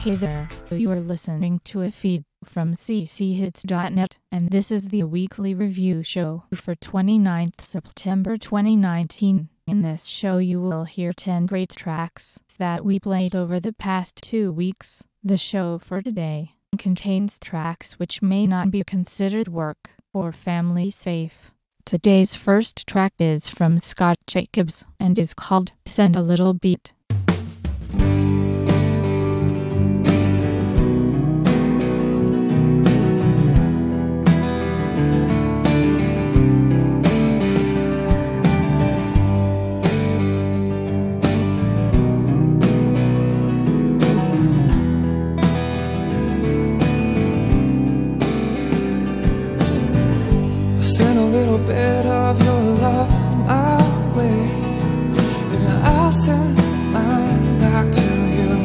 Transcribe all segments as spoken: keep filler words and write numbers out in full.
Hey there, you are listening to a feed from c c hits dot net, and this is the weekly review show for twenty-ninth September twenty nineteen. In this show you will hear ten great tracks that we played over the past two weeks. The show for today contains tracks which may not be considered work or family safe. Today's first track is from Scott Jacobs and is called Send a Little Beat. Send a little bit of your love my way, and I'll send mine back to you.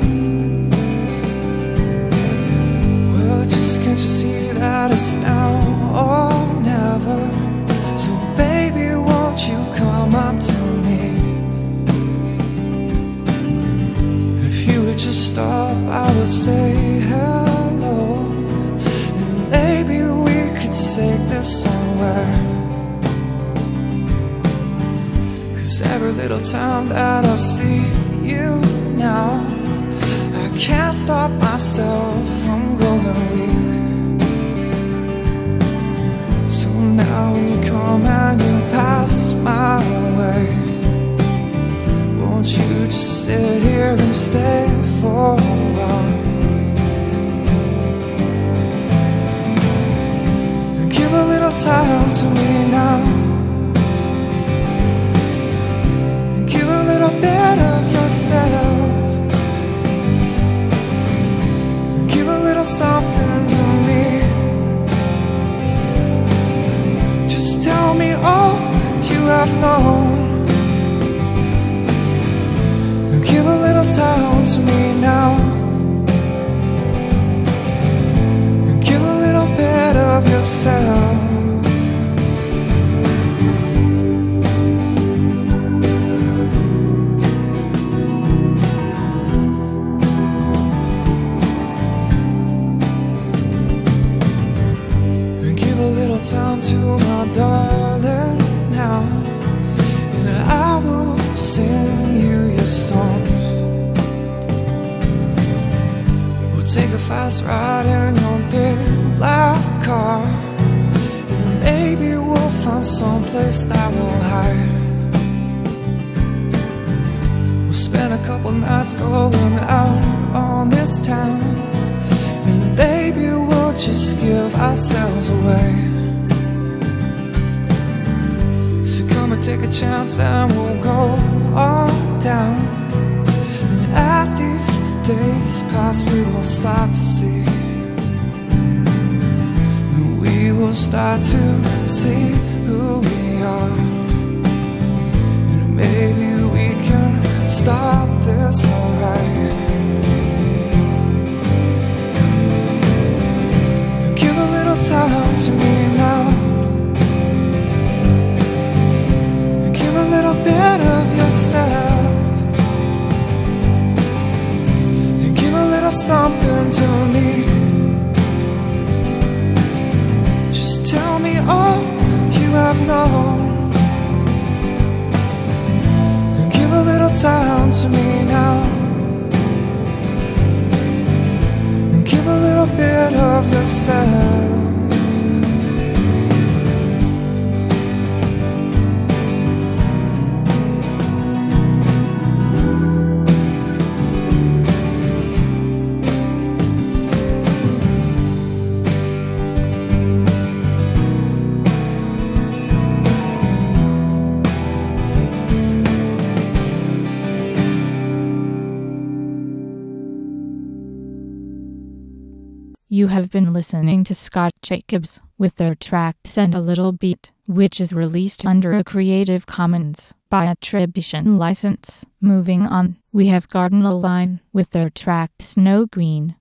Well, just can't you see that it's now or never? So baby, won't you come up to me? If you would just stop, I would say hello, and maybe we could take this somewhere. Cause every little time that I see you now, I can't stop myself from going weak. So now when you come and you pass my way, won't you just sit here and stay for a while? Give a little time to me now, and give a little bit of yourself, and give a little something to me. Just tell me all you have known, and give a little time to me now, and give a little bit of yourself. And give a little time to my darling now, and I will sing you your songs. We'll take a fast ride in your big black car, and maybe we'll find someplace that we'll hide. We'll spend a couple nights going out on this town, and maybe we'll just give ourselves away. So come and take a chance and we'll go on down, and as these days pass we will start to see, we will start to see who we are, and maybe we can stop this alright. And give a little time to me now, and give a little bit of yourself, and give a little something to me. Tell me all you have known, and give a little time to me now, and give a little bit of yourself. You have been listening to Scott Jacobs with their track Send a Little Beat, which is released under a Creative Commons by attribution license. Moving on, we have Cardinal Line with their track Snow Green.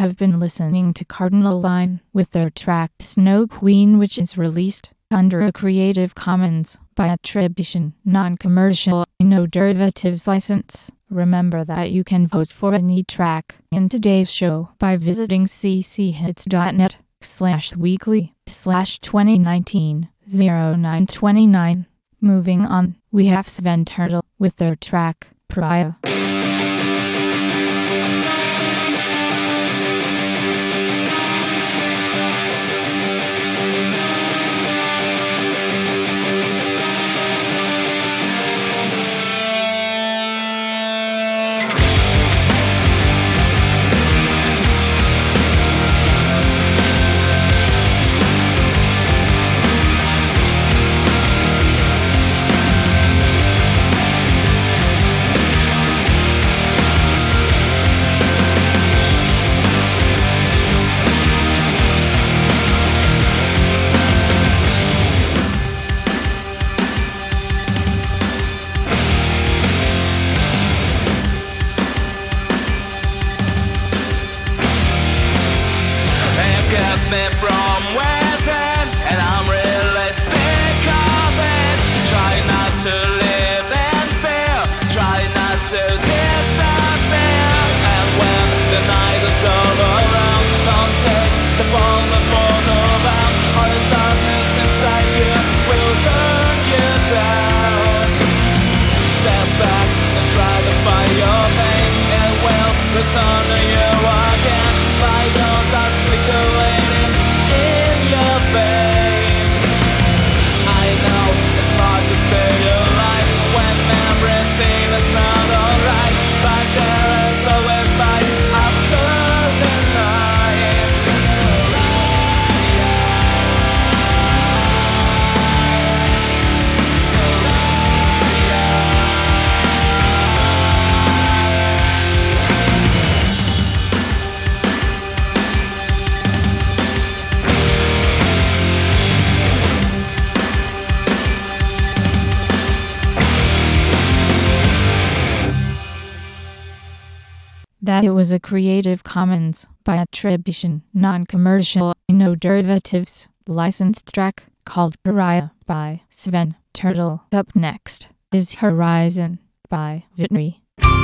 have been listening to Cardinal Line with their track Snow Queen, which is released under a Creative Commons by attribution, non-commercial, no derivatives license. Remember that you can vote for any track in today's show by visiting cchits.net slash weekly slash 2019 09 29. Moving on, we have Sven Turtle with their track Pariah. That it was a Creative Commons by attribution, non-commercial, no derivatives, licensed track called Pariah by Sven Turtle. Up next is Horizon by Vitry.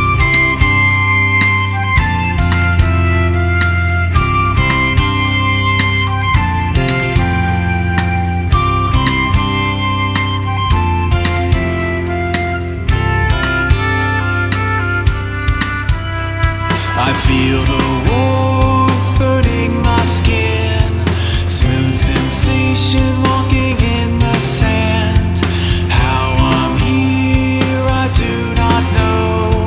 I feel the warmth burning my skin, smooth sensation walking in the sand. How I'm here I do not know.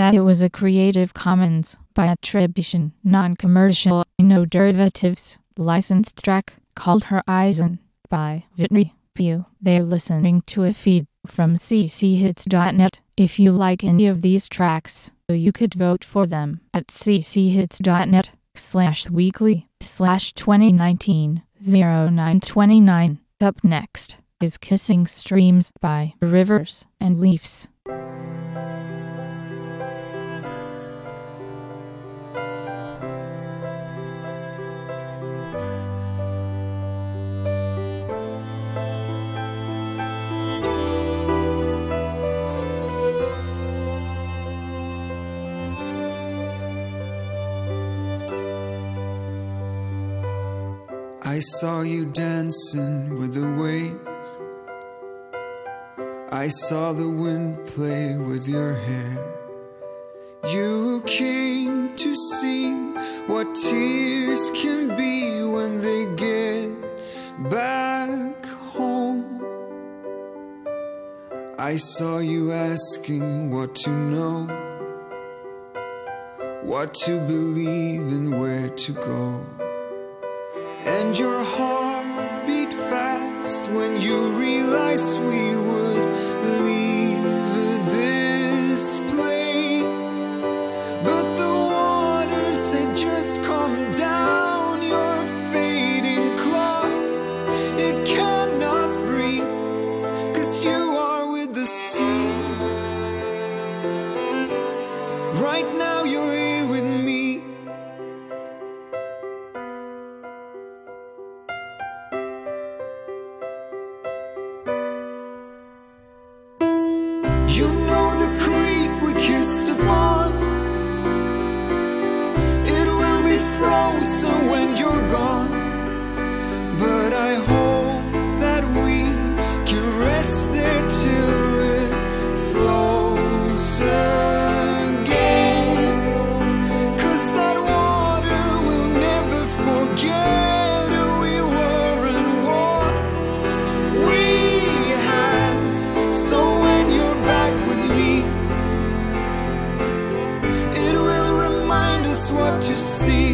that it was a Creative Commons by attribution, non-commercial, no derivatives, licensed track called Horizon by Vitri View. They're listening to a feed from c c hits dot net. If you like any of these tracks, you could vote for them at c c hits dot net slash weekly slash twenty nineteen oh nine twenty-nine. Up next is Kissing Streams by Rivers and Leafs. I saw you dancing with the waves. I saw the wind play with your hair. You came to see what tears can be when they get back home. I saw you asking what to know, what to believe and where to go. And your heart beat fast when you realized we would leave this place. But the waters had just come down your fading clock. It cannot breathe, 'cause you are with the sea. Right now you're here with me. You know the creek we kissed upon, it will be frozen when you're gone. But I hope that we can rest there till it flows again. 'Cause that water will never forget who we were and what we had. So when you're back with me, it will remind us what to see.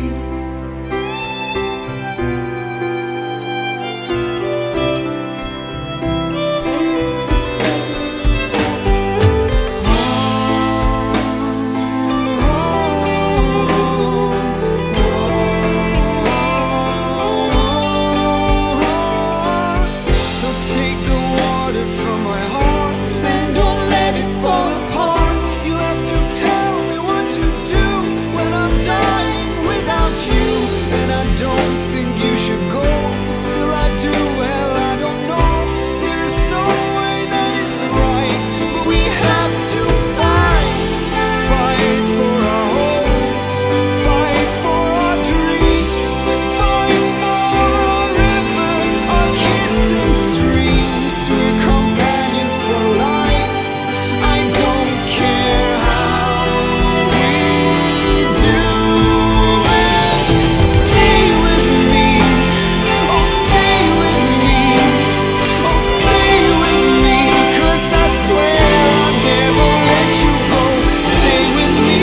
So take the water from my heart and don't let it fall apart. You have to tell me what to do when I'm dying without you. And I don't think you should go, but still I do. Well, I don't know, there is no way that is right, but we have to fight, fight for our hopes, fight for our dreams, fight for our river, our kissing streams. We're companions for life. I don't care how we do it. Stay with me, oh stay with me, oh stay with me. 'Cause I swear I'll never let you go. Stay with me.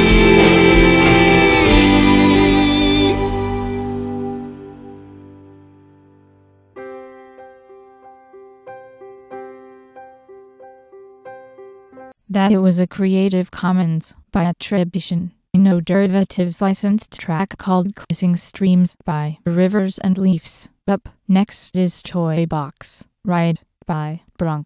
That it was a Creative Commons by attribution, no derivatives licensed track called Kissing Streams by Rivers and Leafs. Up next is Toy Box Ride by Brunk.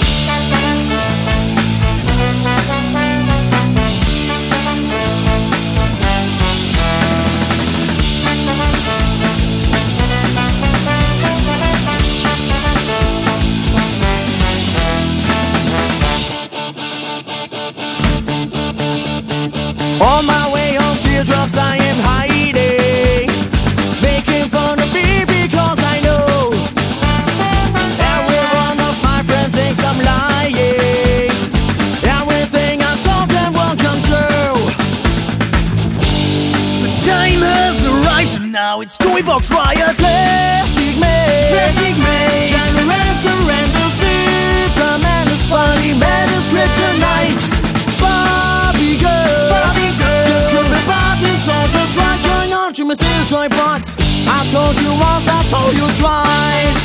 On my way home, teardrops I am hiding, making fun of me because I know every one of my friends thinks I'm lying. Everything I told them won't come true. The time has arrived and now it's Toy Box Riot. Classic me, classic me. Generous surrender, Superman is funny, man is kryptonite. Bob Barbie girl, Barbie girl. The trumpet parties all just right going on to my steel toy box. I told you once, I told you twice.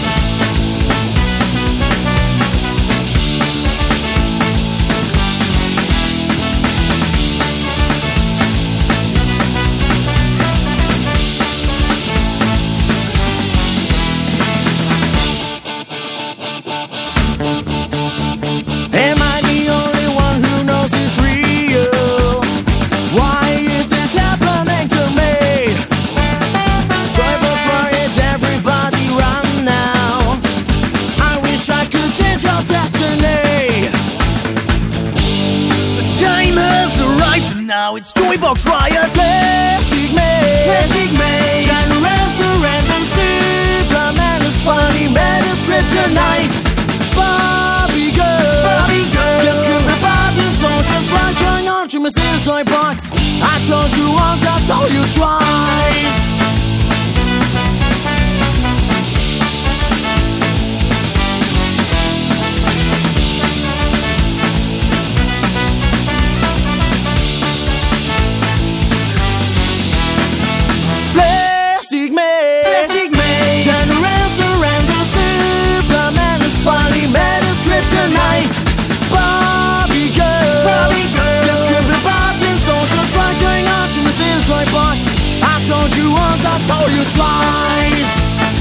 Am I the only one who knows it's real? Why is this happening to me? Toybox riot, everybody run now. I wish I could change your destiny. The time has arrived and now it's Toybox riot. Plastic Man, Plastic Man. General surrender, Superman is funny, man is kryptonite. Barbie girl, Barbie girl. The trumpet parties all just right going on to my steel toy box. I told you once, I told you twice. Plastic Man, Plastic Man. General surrender, Superman is funny, man is kryptonite. Barbie girl, Barbie girl. The trumpet parties all just right going on to my steel toy box. I told you once, I told you twice.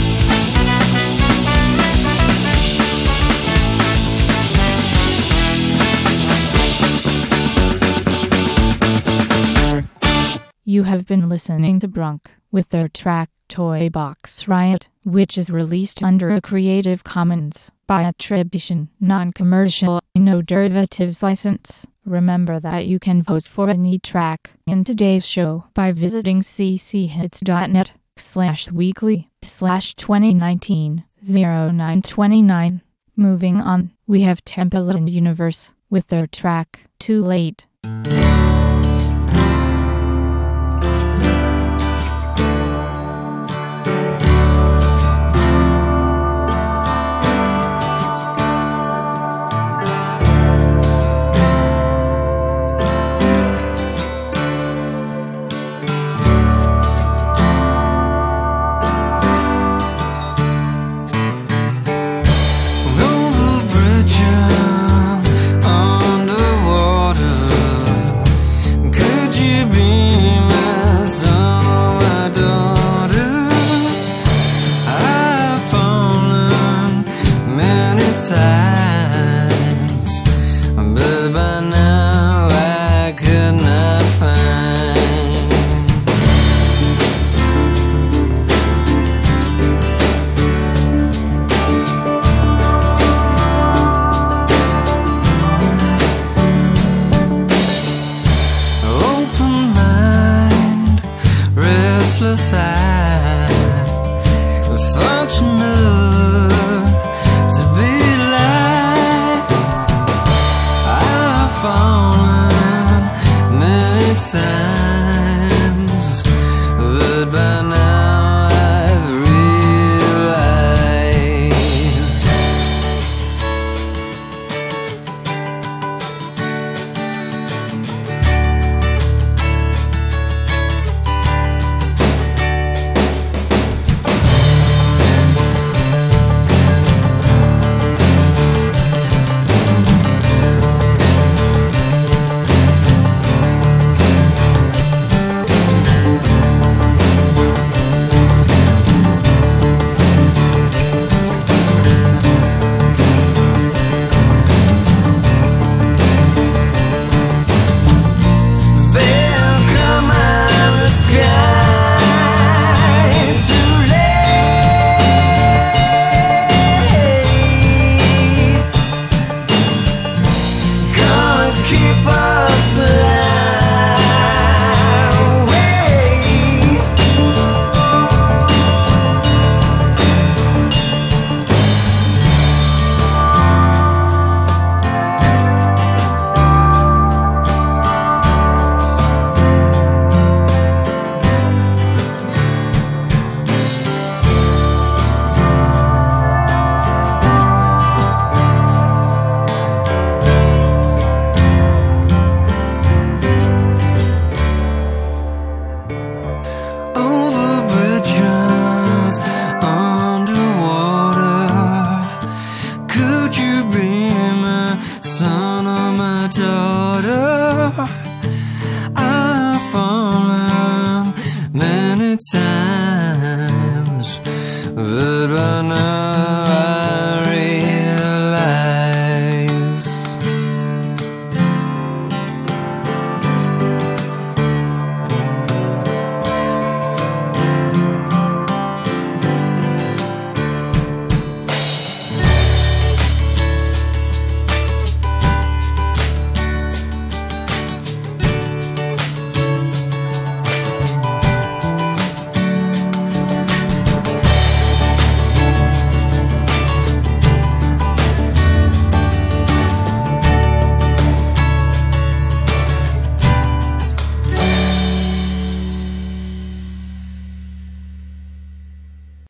You have been listening to Brunk with their track Toybox Riot, which is released under a Creative Commons by attribution, non-commercial, no derivatives license. Remember that you can vote for any track in today's show by visiting cchits.net slash weekly slash 2019 09 29. Moving on, we have Temple and Universe with their track Too Late. Over bridges, underwater. Could you be my son or my daughter? I've fallen many times, but by now I could not find. Open mind, restless eye, fortunate to be alive. I've fallen many times, but by now I've realized.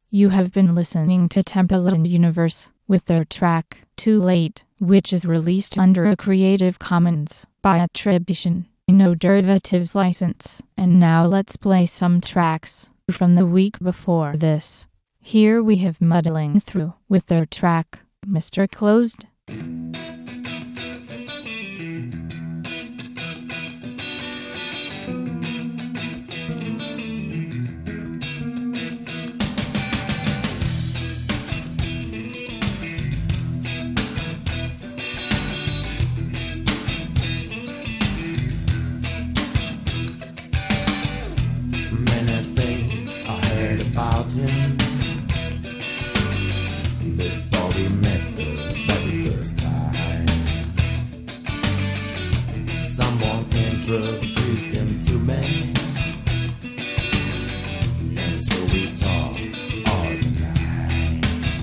You have been listening to Temple Universe with their track Too Late, which is released under a Creative Commons by attribution, no derivatives license. And now let's play some tracks from the week before this. Here we have Muddling Through with their track Mister Closed. Many things I heard about him before we met the very first time. Someone introduced him to me, and so we talked all the night.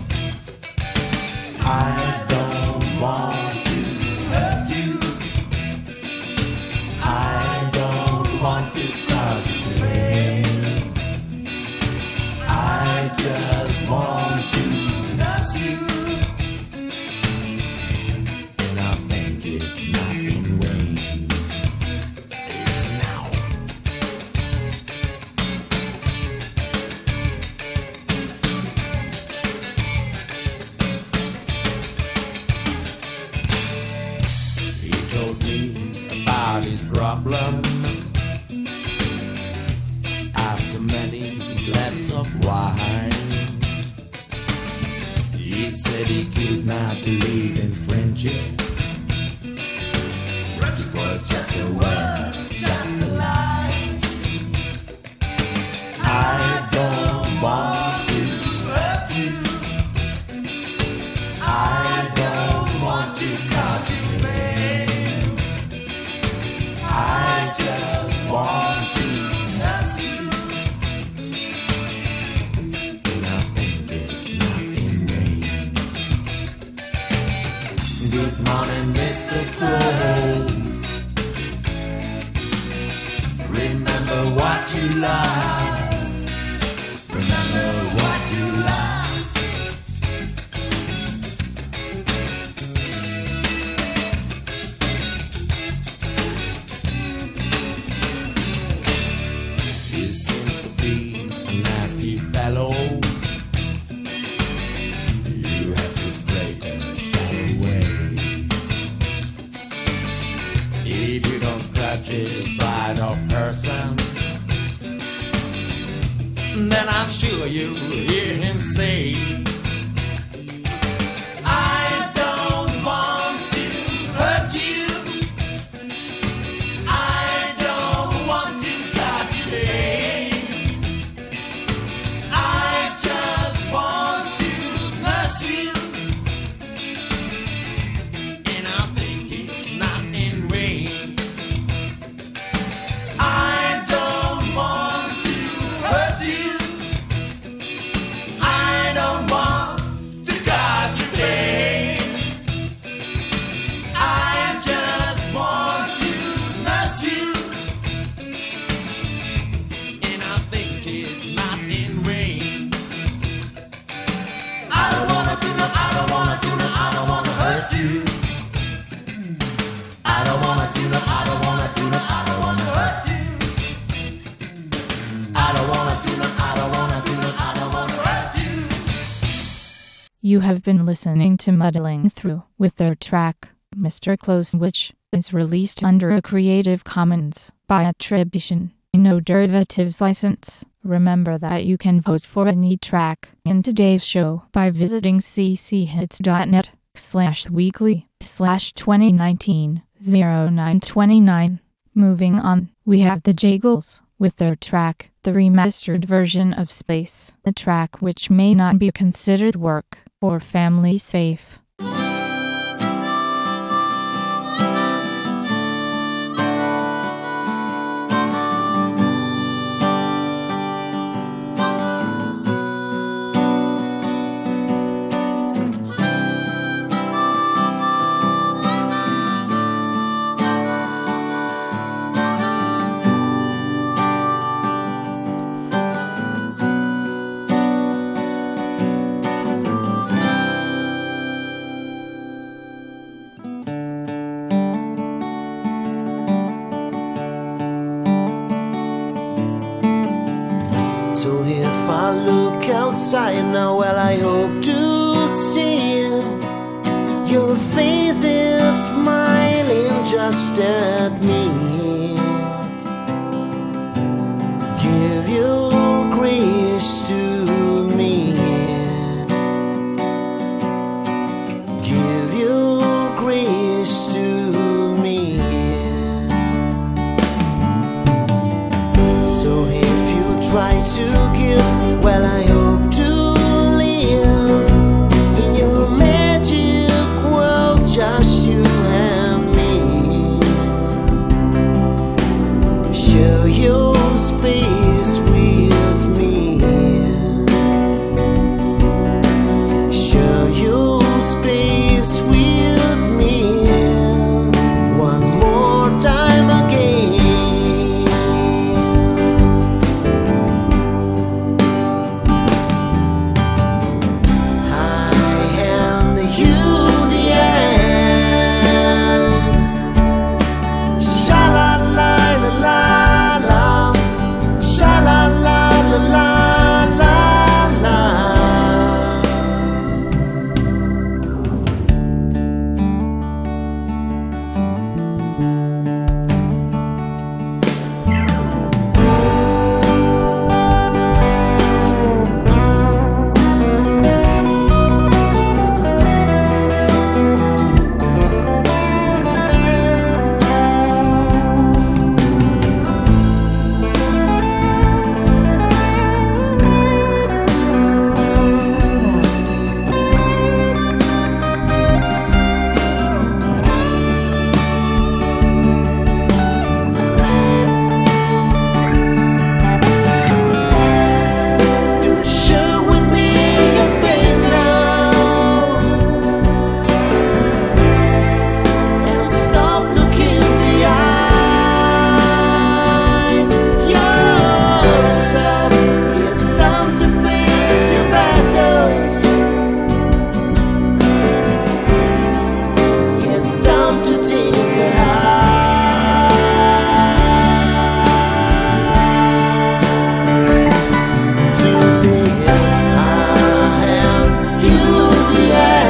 I don't want to hurt you. I don't want to cause you pain. I just want to love you, and I think it's not in vain. Listen now. He told me about his problem after many glasses of wine. He said he could not believe in friendship. Friendship was just a word, just a lie. I don't want to hurt you. I don't want to cause you pain. I just want to love you, and I think it's not in vain. Good morning, Mister Close. Remember what you lost. Remember what you lost. He seems to be a nasty fellow. You have to scrape that away. If you don't scratch his pride of person, then I'm sure you'll hear him say, I don't want to hurt you. I don't want to cause you pain. I just want to nurse you, and I think it's not in vain. I don't want to hurt you. I don't want to cause you pain. I just want to nurse you, and I think it's not in vain. I don't wanna do no, I don't wanna do no, I don't wanna hurt you. I don't wanna do no, I don't wanna do no, I don't wanna hurt you. I don't wanna do no, I don't wanna do no, I don't wanna hurt you. You have been listening to Muddling Through with their track Mister Close, which is released under a Creative Commons by attribution, no derivatives license. Remember that you can vote for any track in today's show by visiting cchits.net slash weekly slash 2019 09 29. Moving on, we have the Jagles with their track The Remastered Version of Space, a track which may not be considered work or family safe. I look outside now, well, I hope to see your face is smiling just at me. Give your grace to me. Give your grace to me. So if you try to give, well, I hope to live in your magic world, just you and me. Share your space with me. Share your space with me. One more time again. I hand you the end. Sha la la la la la. Sha la la la la la la. Share with me your space now, and stop looking behind yourself. It's time to face your battles. It's time to take the high. Today I hand you the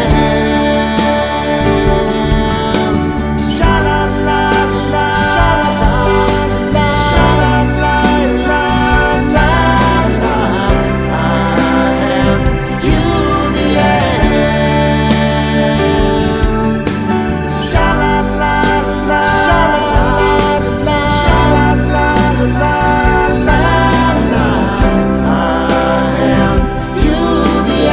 end. Sha la la la, sha la la, sha la la la la la. I hand you the end. Sha la la la, sha la la la, sha la la la la la. I hand you the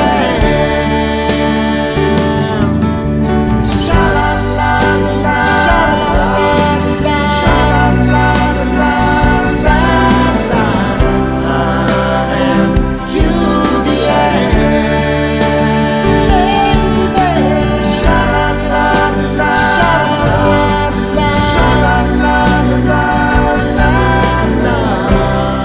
end. Sha la la la, sha la la la, sha la la la la la. I hand you the end, baby. Sha la la la, sha la la, sha la la la la la.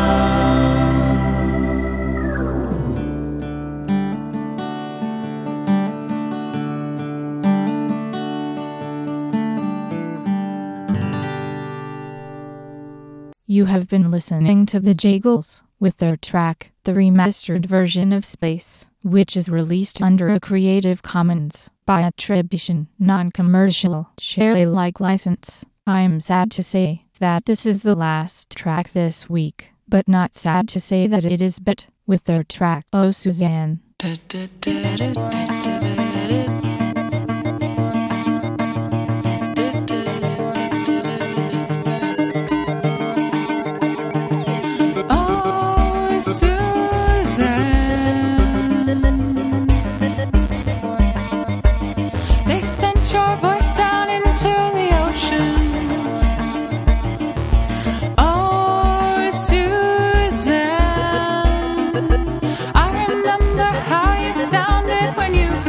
You have been listening to the Jagles with their track, the remastered version of Space, which is released under a Creative Commons by attribution, non-commercial, share Alike license. I'm sad to say that this is the last track this week, but not sad to say that it is Bet with their track, Oh Suzanne. Oh, Suzanne, they spent your voice down into the ocean. Oh, Suzanne, I remember how you sounded when you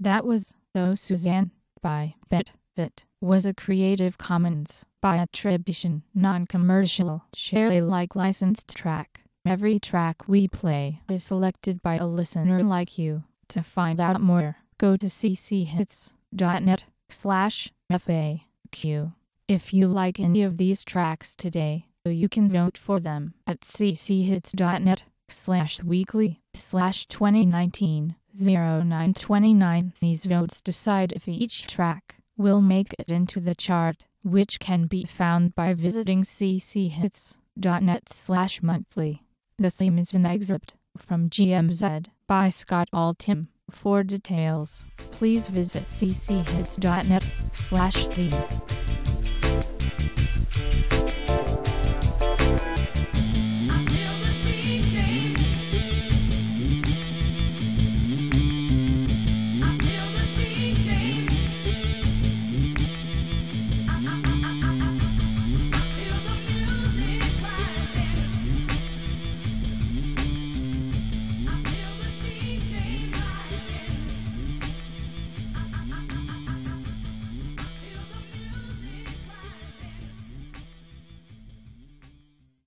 That was So Suzanne by Bet Fit. Was a Creative Commons by attribution, non-commercial, share Alike licensed track. Every track we play is selected by a listener like you. To find out more, go to cchits.net slash FAQ. If you like any of these tracks today, you can vote for them at cchits.net slash weekly slash 2019 09 29. These votes decide if each track will make it into the chart, which can be found by visiting cchits.net slash monthly. The theme is an excerpt from G M Z by Scott Altham. For details, please visit cchits.net slash theme.